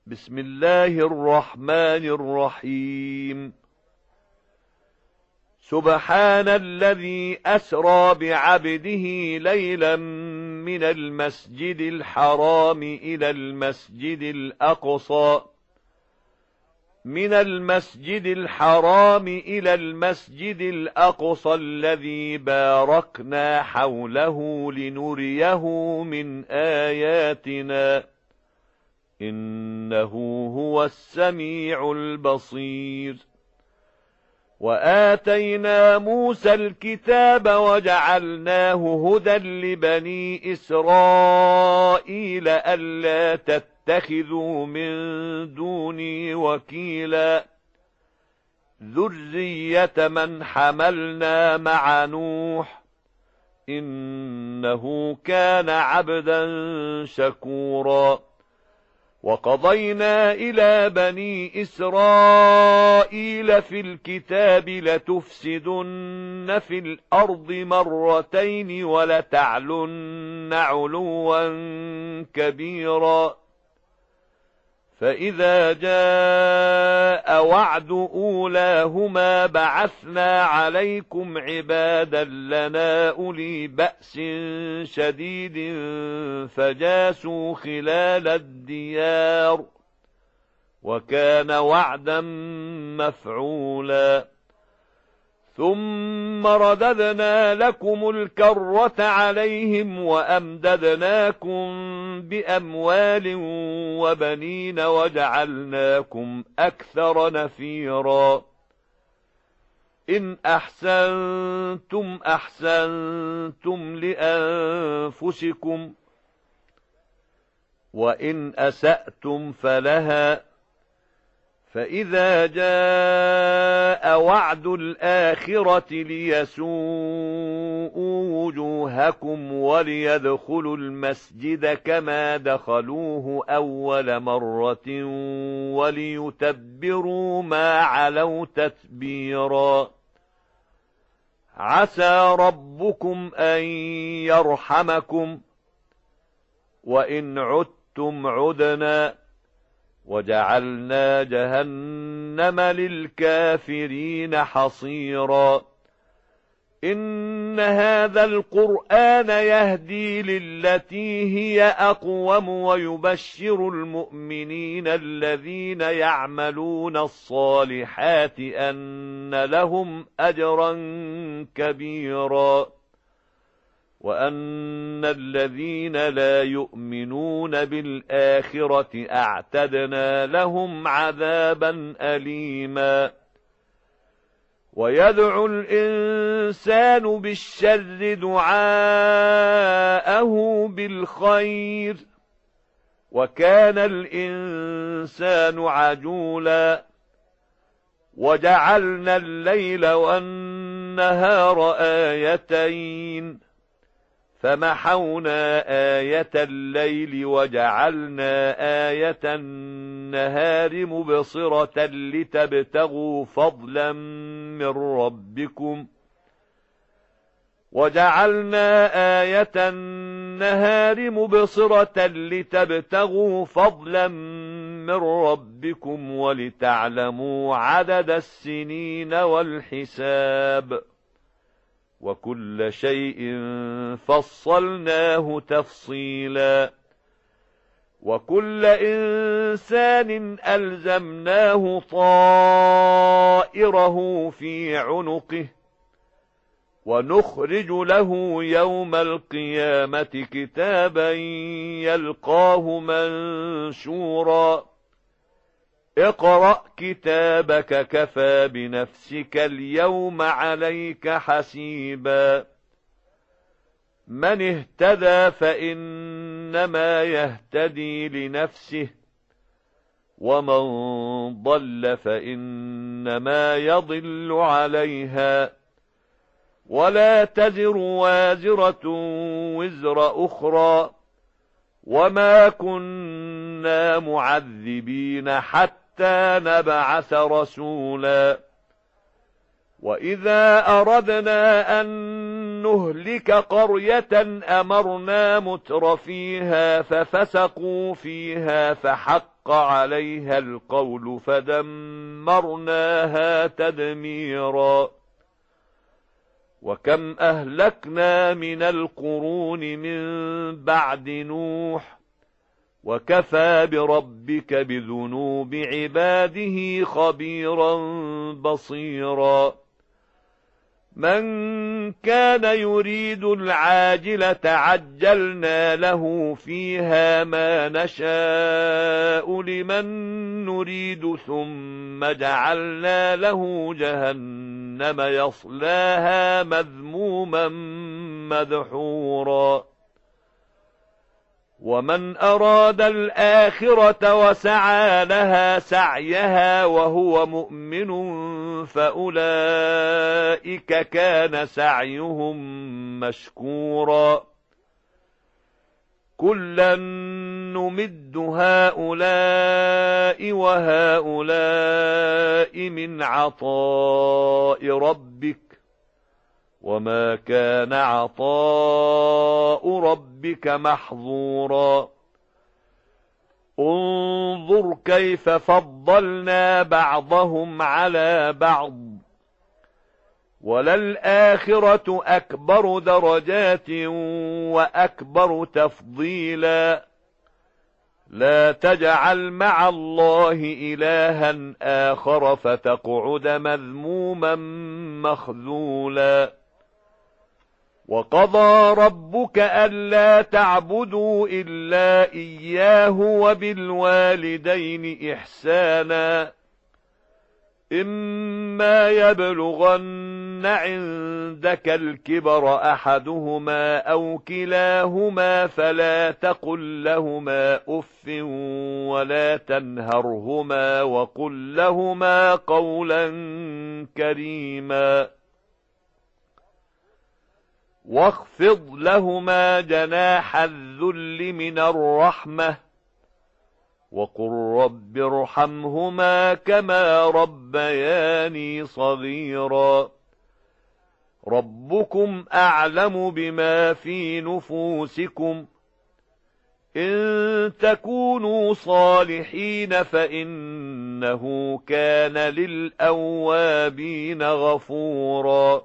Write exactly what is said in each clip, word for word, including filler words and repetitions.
بسم الله الرحمن الرحيم سبحان الذي أسرى بعبده ليلا من المسجد الحرام إلى المسجد الأقصى من المسجد الحرام إلى المسجد الأقصى الذي باركنا حوله لنريه من آياتنا إنه هو السميع البصير وآتينا موسى الكتاب وجعلناه هدى لبني إسرائيل ألا تتخذوا من دوني وكيلا ذرية من حملنا مع نوح إنه كان عبدا شكورا وقضينا إلى بني إسرائيل في الكتاب لتفسدن في الأرض مرتين ولتعلن علوا كبيرا فإذا جاء وعد أولاهما بعثنا عليكم عبادا لنا أولي بأس شديد فجاسوا خلال الديار وكان وعدا مفعولا ثم رددنا لكم الكرة عليهم وأمددناكم بأموال وبنين وجعلناكم أكثر نفيرا إن أحسنتم أحسنتم لأنفسكم وإن أسأتم فلها فإذا جاء وعد الآخرة ليسوءوا وجوهكم وليدخلوا المسجد كما دخلوه أول مرة وليتبروا ما علوا تتبيرا عسى ربكم أن يرحمكم وإن عدتم عدنا وجعلنا جهنم للكافرين حصيرا إن هذا القرآن يهدي للتي هي أقوم ويبشر المؤمنين الذين يعملون الصالحات أن لهم أجرا كبيرا وأن الذين لا يؤمنون بالآخرة أعتدنا لهم عذابا أليما ويدعو الإنسان بالشر دعاءه بالخير وكان الإنسان عجولا وجعلنا الليل والنهار آيتين فمحونا آية الليل وجعلنا آية النهار مبصرة لتبتغوا فضلا من ربكم وجعلنا آية النهار مبصرة لتبتغوا فضلا من ربكم ولتعلموا عدد السنين والحساب وكل شيء فصلناه تفصيلا وكل إنسان ألزمناه طائره في عنقه ونخرج له يوم القيامة كتابا يلقاه منشورا اقرأ كتابك كفى بنفسك اليوم عليك حسيبا من اهتدى فإنما يهتدي لنفسه ومن ضل فإنما يضل عليها ولا تزر وازرة وزر أخرى وما كنا معذبين حتى حتى نبعث رسولا وإذا أردنا أن نهلك قرية أمرنا متر فيها ففسقوا فيها فحق فحق عليها القول فدمرناها تدميرا وكم أهلكنا من القرون من بعد نوح وكفى بربك بذنوب عباده خبيرا بصيرا من كان يريد العاجلة عجلنا له فيها ما نشاء لمن نريد ثم جعلنا له جهنم يصلاها مذموما مدحورا ومن أراد الآخرة وسعى لها سعيها وهو مؤمن فأولئك كان سعيهم مشكورا كلا نمد هؤلاء وهؤلاء من عطاء ربك وما كان عطاء ربك محظورا انظر كيف فضلنا بعضهم على بعض وللآخرة أكبر درجات وأكبر تفضيلا لا تجعل مع الله إلها آخر فتقعد مذموما مخذولا وقضى ربك ألا تعبدوا إلا إياه وبالوالدين إحسانا إما يبلغن عندك الكبر أحدهما أو كلاهما فلا تقل لهما أف ولا تنهرهما وقل لهما قولا كريما واخفض لهما جناح الذل من الرحمة وقل رب ارحمهما كما ربياني صغيرا ربكم أعلم بما في نفوسكم إن تكونوا صالحين فإنه كان للأوابين غفورا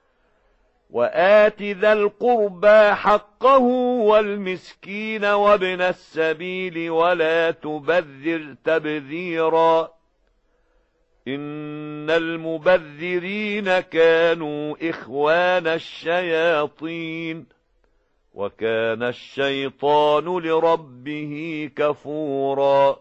وآت ذا القربى حقه والمسكين وابن السبيل ولا تبذر تبذيرا إن المبذرين كانوا إخوان الشياطين وكان الشيطان لربه كفورا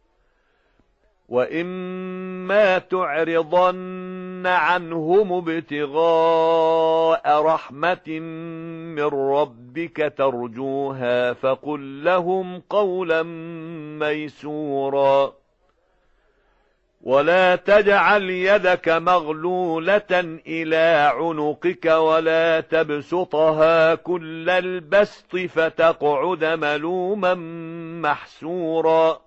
وإما تعرضن عنهم ابتغاء رحمة من ربك ترجوها فقل لهم قولا ميسورا ولا تجعل يدك مغلولة إلى عنقك ولا تبسطها كل البسط فتقعد ملوما محسورا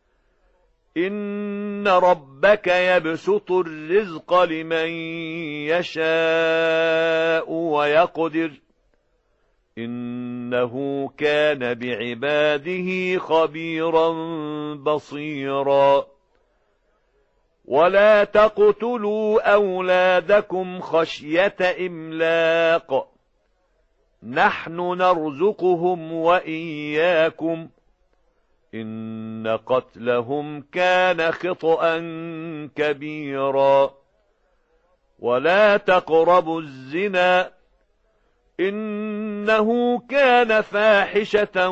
إن ربك يبسط الرزق لمن يشاء ويقدر إنه كان بعباده خبيرا بصيرا ولا تقتلوا أولادكم خشية إملاق نحن نرزقهم وإياكم إن قتلهم كان خطأ كبيرا ولا تقربوا الزنا إنه كان فاحشة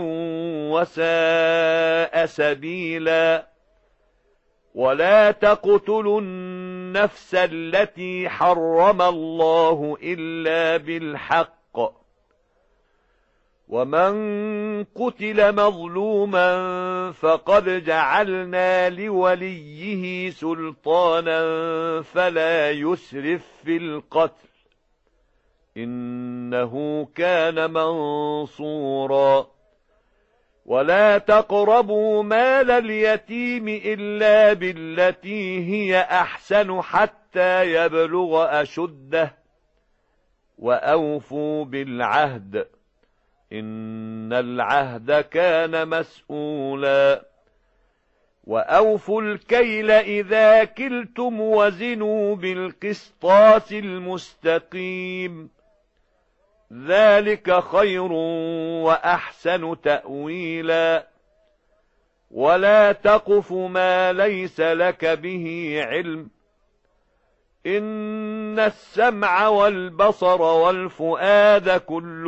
وساء سبيلا ولا تقتلوا النفس التي حرم الله إلا بالحق ومن قتل مظلوما فقد جعلنا لوليه سلطانا فلا يسرف في القتل إنه كان منصورا ولا تقربوا مال اليتيم إلا بالتي هي أحسن حتى يبلغ أشده وأوفوا بالعهد إن العهد كان مسؤولا وأوفوا الكيل إذا كلتم وزنوا بالقسطاس المستقيم ذلك خير وأحسن تأويلا ولا تقف ما ليس لك به علم إن السمع والبصر والفؤاد كل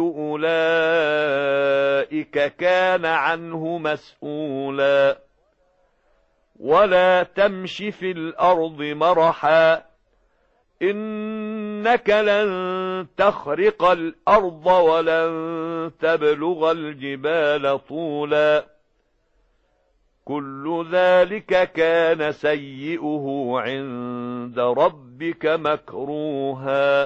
أولئك كان عنه مسؤولا ولا تمش في الأرض مرحا إنك لن تخرق الأرض ولن تبلغ الجبال طولا كل ذلك كان سيئه عند ربك مكروها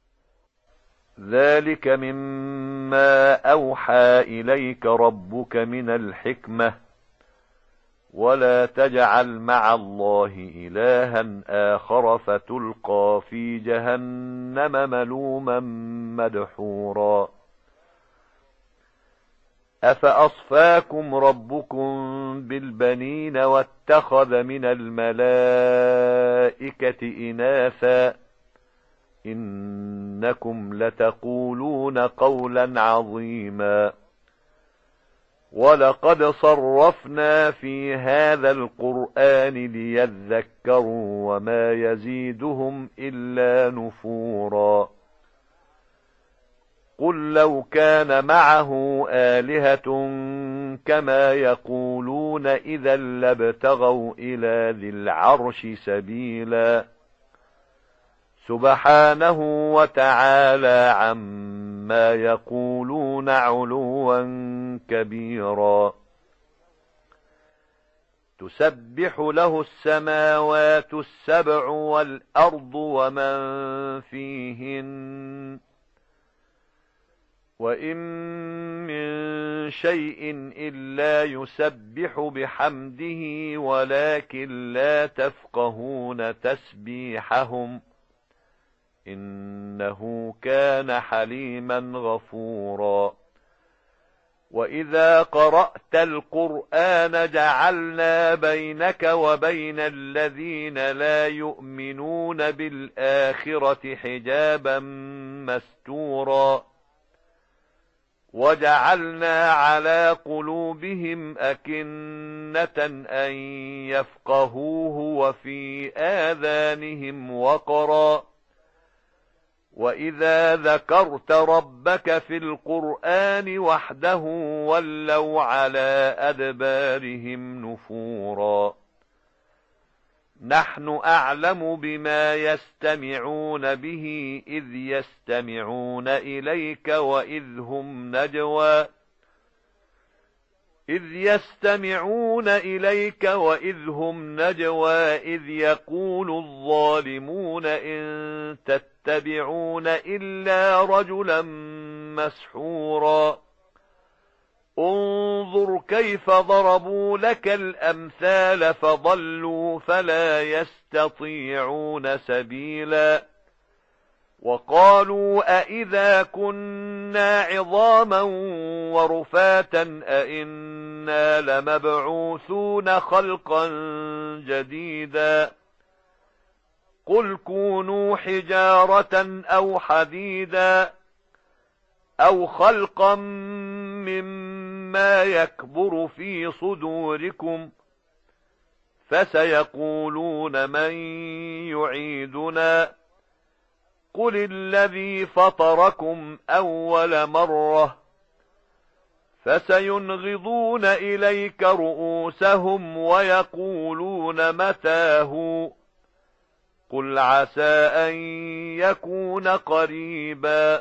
ذلك مما أوحى إليك ربك من الحكمة ولا تجعل مع الله إلها آخر فتلقى في جهنم ملوما مدحورا أفأصفاكم ربكم بالبنين واتخذ من الملائكة إناثا إنكم لتقولون قولا عظيما ولقد صرفنا في هذا القرآن ليذكروا وما يزيدهم إلا نفورا قل لو كان معه آلهة كما يقولون إذا لابتغوا إلى ذي العرش سبيلا سبحانه وتعالى عما يقولون علوا كبيرا تسبح له السماوات السبع والأرض ومن فيهن وإن من شيء إلا يسبح بحمده ولكن لا تفقهون تسبيحهم إنه كان حليما غفورا وإذا قرأت القرآن جعلنا بينك وبين الذين لا يؤمنون بالآخرة حجابا مستورا وجعلنا على قلوبهم أكنة أن يفقهوه وفي آذانهم وقرا وإذا ذكرت ربك في القرآن وحده ولوا على أدبارهم نفورا نحن أعلم بما يستمعون به إذ يستمعون إليك وإذ هم نجوى إذ يستمعون إليك وإذ هم نجوى إذ يقول الظالمون إن تتبعون إلا رجلا مسحورا انظر كيف ضربوا لك الأمثال فضلوا فلا يستطيعون سبيلا وقالوا أئذا كنا عظاما ورفاتا أئنا لمبعوثون خلقا جديدا قل كونوا حجارة أو حديدا أو خلقا مما يكبر في صدوركم فسيقولون من يعيدنا قل الذي فطركم أول مرة فسينغضون إليك رؤوسهم ويقولون متاه قل عسى أن يكون قريبا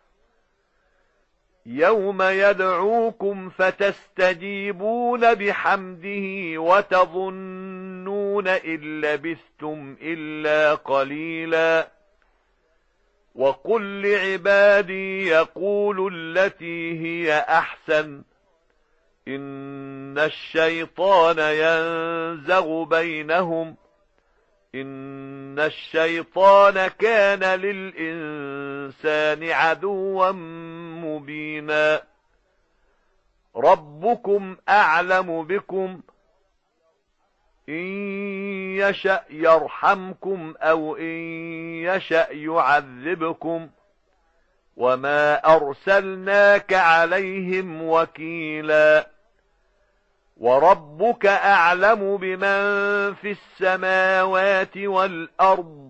يوم يدعوكم فتستجيبون بحمده وتظنون إن لبثتم إلا قليلا وقل لعبادي يقولوا التي هي أحسن إن الشيطان ينزغ بينهم إن الشيطان كان للإنسان عدوا مبينا ربكم أعلم بكم إن يشأ يرحمكم أو إن يشأ يعذبكم وما أرسلناك عليهم وكيلا وربك أعلم بمن في السماوات والأرض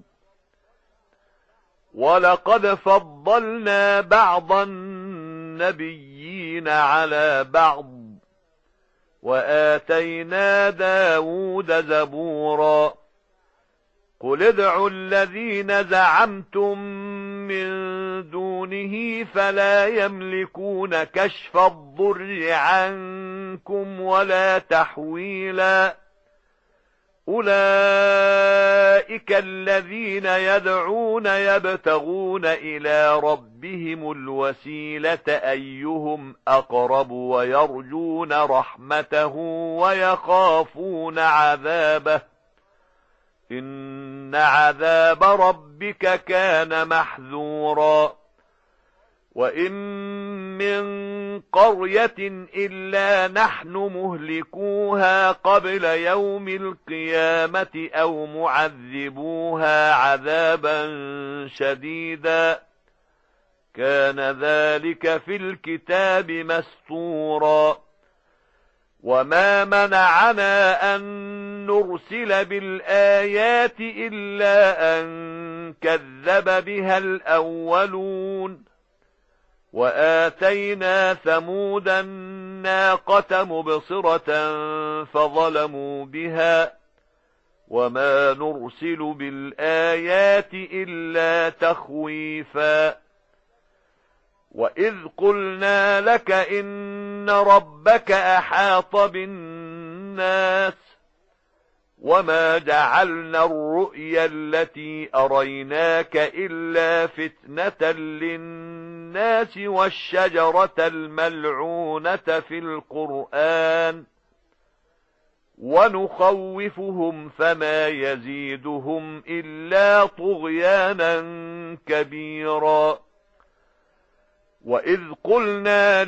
ولقد فضلنا بعض النبيين على بعض وآتينا داود زبورا قل ادعوا الذين زعمتم من دونه فلا يملكون كشف الضر عنكم ولا تحويلا أولئك الذين يدعون يبتغون إلى ربهم الوسيلة أيهم أقرب ويرجون رحمته ويخافون عذابه إن عذاب ربك كان محذورا وإن من قرية إلا نحن مهلكوها قبل يوم القيامة أو معذبوها عذابا شديدا كان ذلك في الكتاب مسطورا وما منعنا أن نرسل بالآيات إلا أن كذب بها الأولون وآتينا ثمود الناقة مبصرة فظلموا بها وما نرسل بالآيات إلا تخويفا وإذ قلنا لك إن ربك أحاط بالناس وما جعلنا الرؤيا التي أريناك إلا فتنة للناس والشجرة الملعونة في القرآن ونخوفهم فما يزيدهم إلا طغيانا كبيرا وإذ قلنا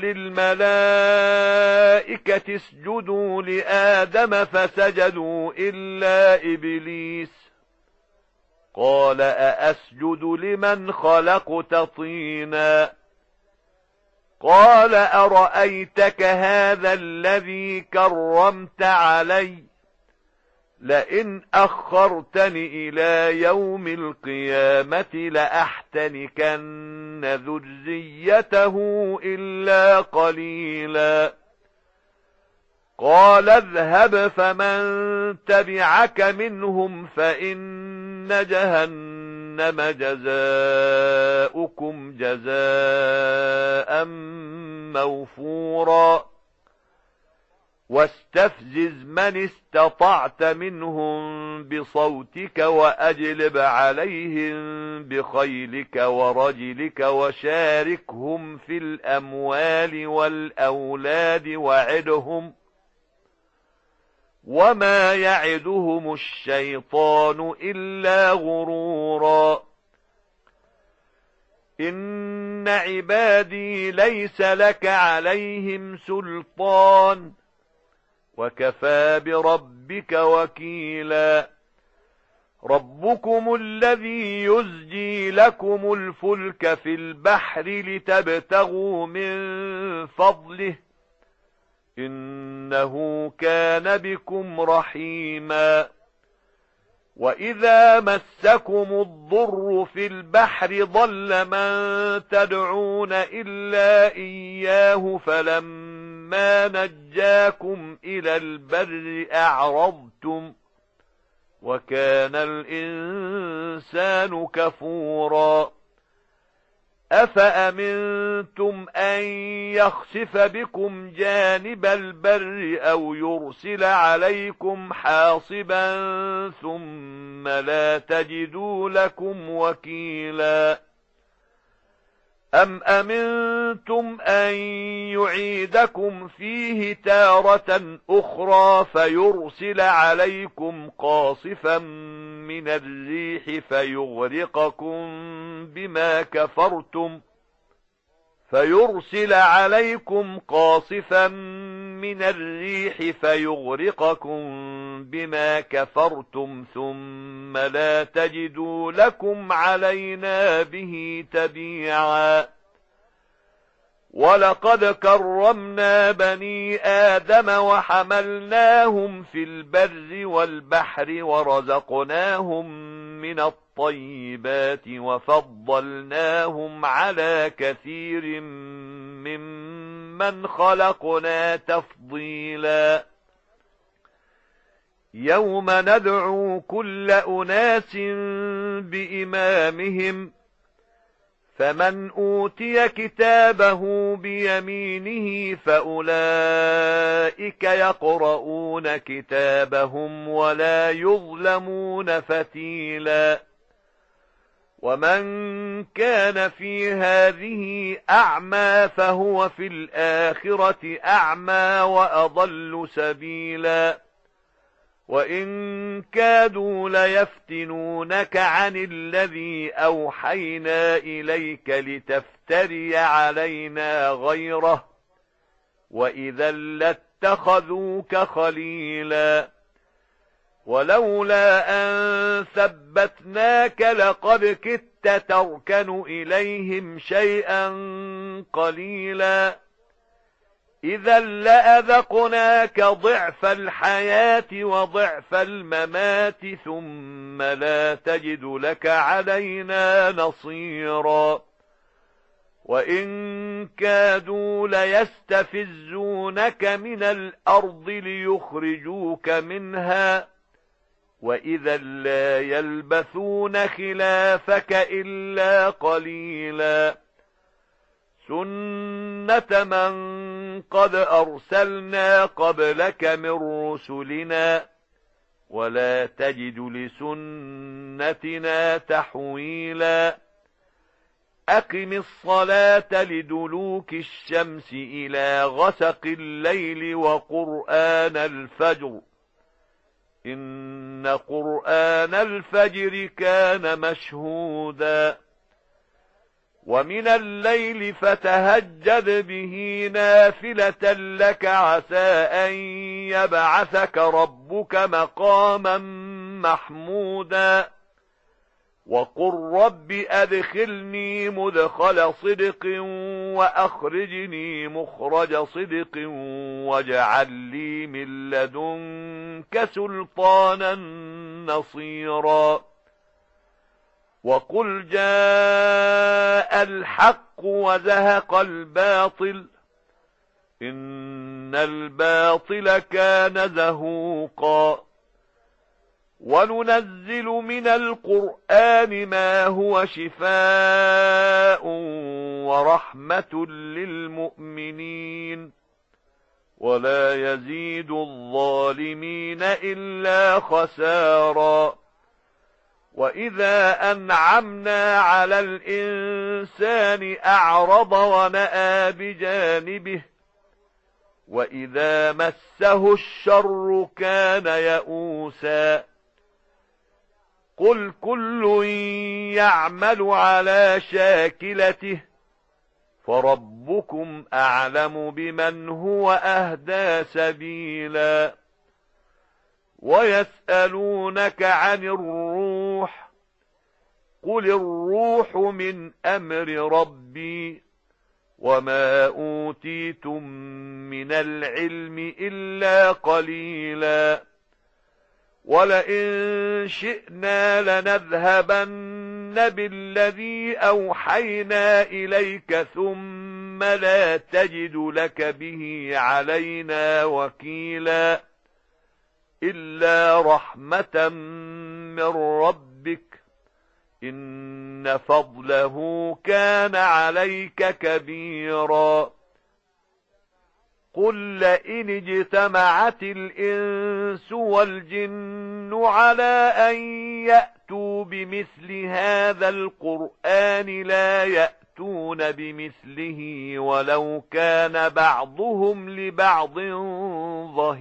للملائكة اسجدوا لآدم فسجدوا إلا إبليس قال أأسجد لمن خلقت طينا قال أرأيتك هذا الذي كرمت علي لئن أخرتني إلى يوم القيامة لأحتنكن ذريته إلا قليلا قال اذهب فمن تبعك منهم فإن جهنم جزاؤكم جزاء موفورا واستفزز من استطعت منهم بصوتك وأجلب عليهم بخيلك ورجلك وشاركهم في الأموال والأولاد وعدهم وما يعدهم الشيطان إلا غرورا إن عبادي ليس لك عليهم سلطان وكفى بربك وكيلا ربكم الذي يزجي لكم الفلك في البحر لتبتغوا من فضله إنه كان بكم رحيما وإذا مسكم الضر في البحر ضل من تدعون إلا إياه فلما نجاكم إلى البر أعرضتم وكان الإنسان كفورا أفأمنتم أن يخسف بكم جانب البر أو يرسل عليكم حاصبا ثم لا تجدوا لكم وكيلا أم أمنتم أن يعيدكم فيه تارة أخرى فيرسل عليكم قاصفا من الريح فيغرقكم بما كفرتم فيرسل عليكم قاصفا من الريح فيغرقكم بما كفرتم ثم لا تجدوا لكم علينا به تبيعا ولقد كرمنا بني آدم وحملناهم في البر والبحر ورزقناهم من الطيبات وفضلناهم على كثير ممن خلقنا تفضيلا يوم ندعو كل أناس بإمامهم فمن أوتي كتابه بيمينه فأولئك يقرؤون كتابهم ولا يظلمون فتيلا ومن كان في هذه أعمى فهو في الآخرة أعمى وأضل سبيلا وإن كادوا ليفتنونك عن الذي أوحينا إليك لتفتري علينا غيره وإذا لاتخذوك خليلا ولولا أن ثبتناك لقد كدت تركن إليهم شيئا قليلا إذا لأذقناك ضعف الحياة وضعف الممات ثم لا تجد لك علينا نصيرا وإن كادوا ليستفزونك من الأرض ليخرجوك منها وإذا لا يلبثون خلافك إلا قليلا سنة من قد أرسلنا قبلك من رسلنا ولا تجد لسنتنا تحويلا أقم الصلاة لدلوك الشمس إلى غسق الليل وقرآن الفجر إن قرآن الفجر كان مشهودا ومن الليل فتهجد به نافلة لك عسى أن يبعثك ربك مقاما محمودا وقل رب أدخلني مدخل صدق وأخرجني مخرج صدق واجعل لي من لدنك سلطانا نصيرا وقل جاء الحق وزهق الباطل إن الباطل كان زهوقا وننزل من القرآن ما هو شفاء ورحمة للمؤمنين ولا يزيد الظالمين إلا خسارا وإذا أنعمنا على الإنسان أعرض ونأى بجانبه وإذا مسه الشر كان يئوسا قل كل يعمل على شاكلته فربكم أعلم بمن هو أهدى سبيلا ويسألونك عن الروح قل الروح من أمر ربي وما أوتيتم من العلم إلا قليلا ولئن شئنا لنذهبن بالذي أوحينا إليك ثم لا تجد لك به علينا وكيلا إلا رحمة من ربك إن فضله كان عليك كبيرا قل لئن اجتمعت الإنس والجن على أن يأتوا بمثل هذا القرآن لا يأتون بمثله ولو كان بعضهم لبعض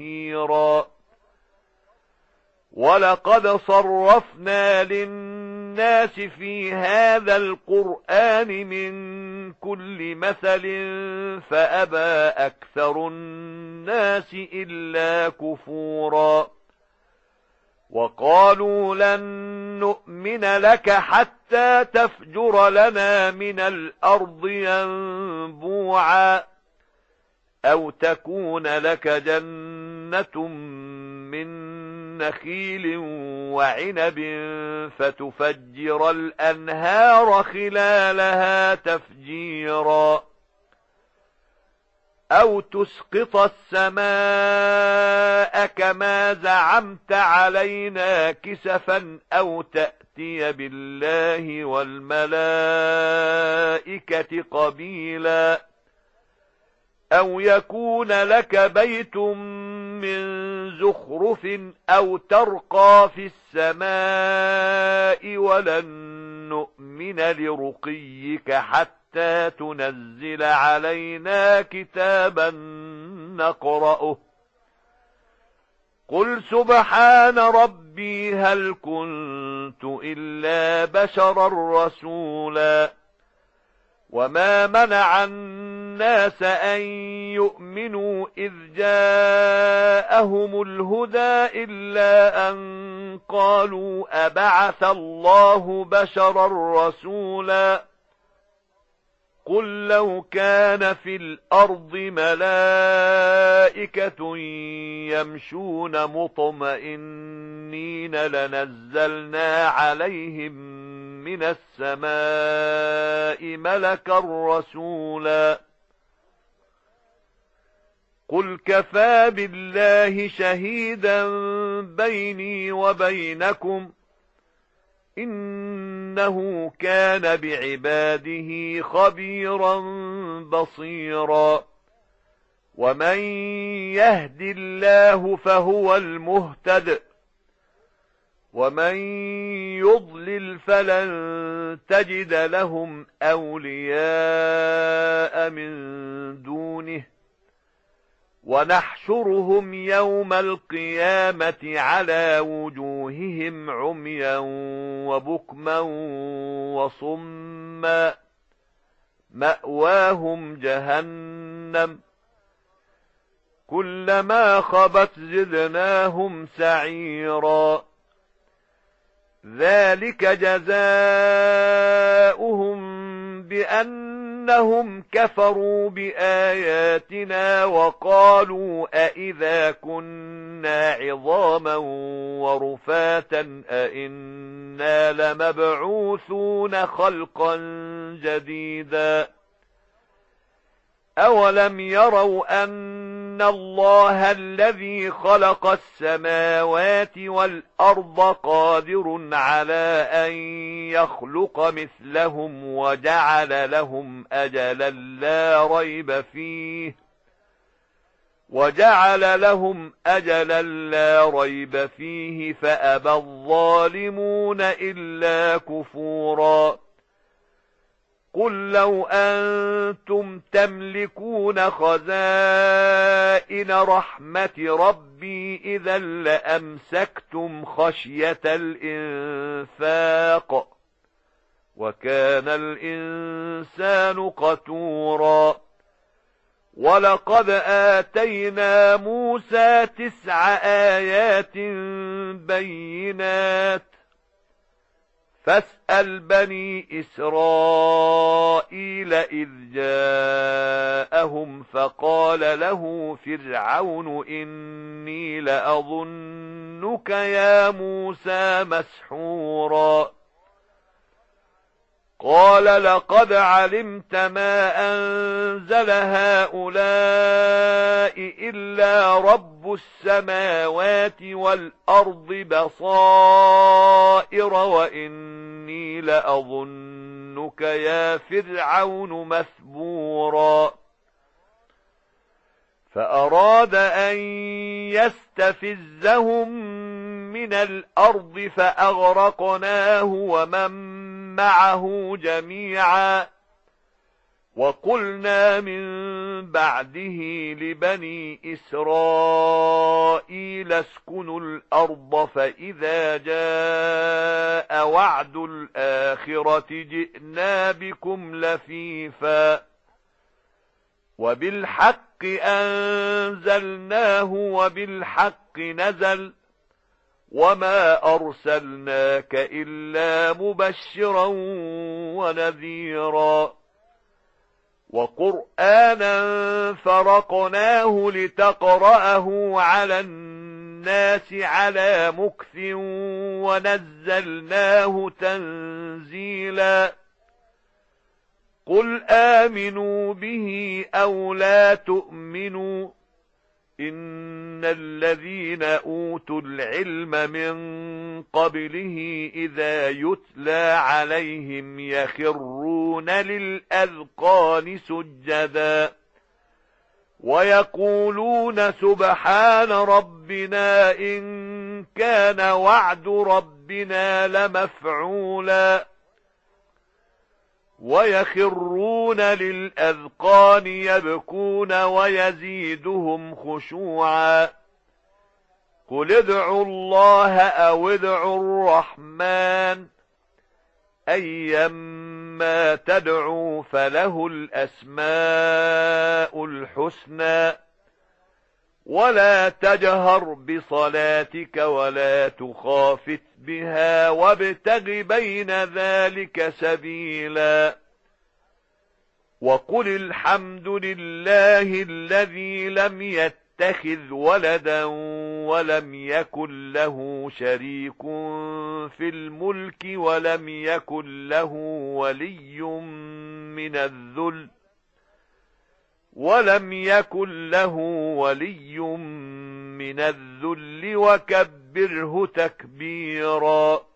ظهيرا ولقد صرفنا للناس للناس في هذا القرآن من كل مثل فأبى أكثر الناس إلا كفورا وقالوا لن نؤمن لك حتى تفجر لنا من الأرض ينبوعا أو تكون لك جنة من نخيل وعنب فتفجر الأنهار خلالها تفجيرا أو تسقط السماء كما زعمت علينا كسفا أو تأتي بالله والملائكة قبيلا أو يكون لك بيت من زخرف أو ترقى في السماء ولن نؤمن لرقيك حتى تنزل علينا كتابا نقرأه قل سبحان ربي هل كنت إلا بشرا رسولا وما منع الناس أن يؤمنوا إذ جاءهم الهدى إلا أن قالوا أبعث الله بشرا رسولا قل لو كان في الأرض ملائكة يمشون مطمئنين لنزلنا عليهم من السماء ملكا رسولا قل كفى بالله شهيدا بيني وبينكم إنه كان بعباده خبيرا بصيرا ومن يهد الله فهو المهتد ومن يضلل فلن تجد لهم أولياء من دونه ونحشرهم يوم القيامة على وجوههم عميا وبكما وصما مأواهم جهنم كلما خبت زدناهم سعيرا ذلك جزاؤهم بأنهم كفروا بآياتنا وقالوا أئذا كنا عظاما ورفاتا أئنا لمبعوثون خلقا جديدا أولم يروا أن الله الذي خلق السماوات والأرض قادر على أن يخلق مثلهم وجعل لهم أجلا لا ريب فيه وجعل لهم أجلا لا ريب فيه فأبى الظالمون إلا كفورا قل لو أنتم تملكون خزائن رحمة ربي إذا لأمسكتم خشية الإنفاق وكان الإنسان قتورا ولقد آتينا موسى تسع آيات بينات فاسأل بني إسرائيل إذ جاءهم فقال له فرعون إني لأظنك يا موسى مسحورا قال لقد علمت ما أنزل هؤلاء إلا رب السماوات والأرض بصائر وإني لأظنك يا فرعون مثبورا فأراد أن يستفزهم من الأرض فأغرقناه ومن معه جميعا وقلنا من بعده لبني إسرائيل اسكنوا الأرض فإذا جاء وعد الآخرة جئنا بكم لفيفا وبالحق أنزلناه وبالحق نزل وما أرسلناك إلا مبشرا ونذيرا وقرآنا فرقناه لتقرأه على الناس على مكث ونزلناه تنزيلا قل آمنوا به أو لا تؤمنوا إن الذين أوتوا العلم من قبله إذا يتلى عليهم يخرون للأذقان سجدا ويقولون سبحان ربنا إن كان وعد ربنا لمفعولا ويخرون للأذقان يبكون ويزيدهم خشوعا قل ادعوا الله أو ادعوا الرحمن أيما تدعوا فله الأسماء الحسنى ولا تجهر بصلاتك ولا تخافت بها وابتغ بين ذلك سبيلا وقل الحمد لله الذي لم يتخذ ولدا ولم يكن له شريك في الملك ولم يكن له ولي من الذل ولم يكن له ولي من الذل وكبره تكبيرا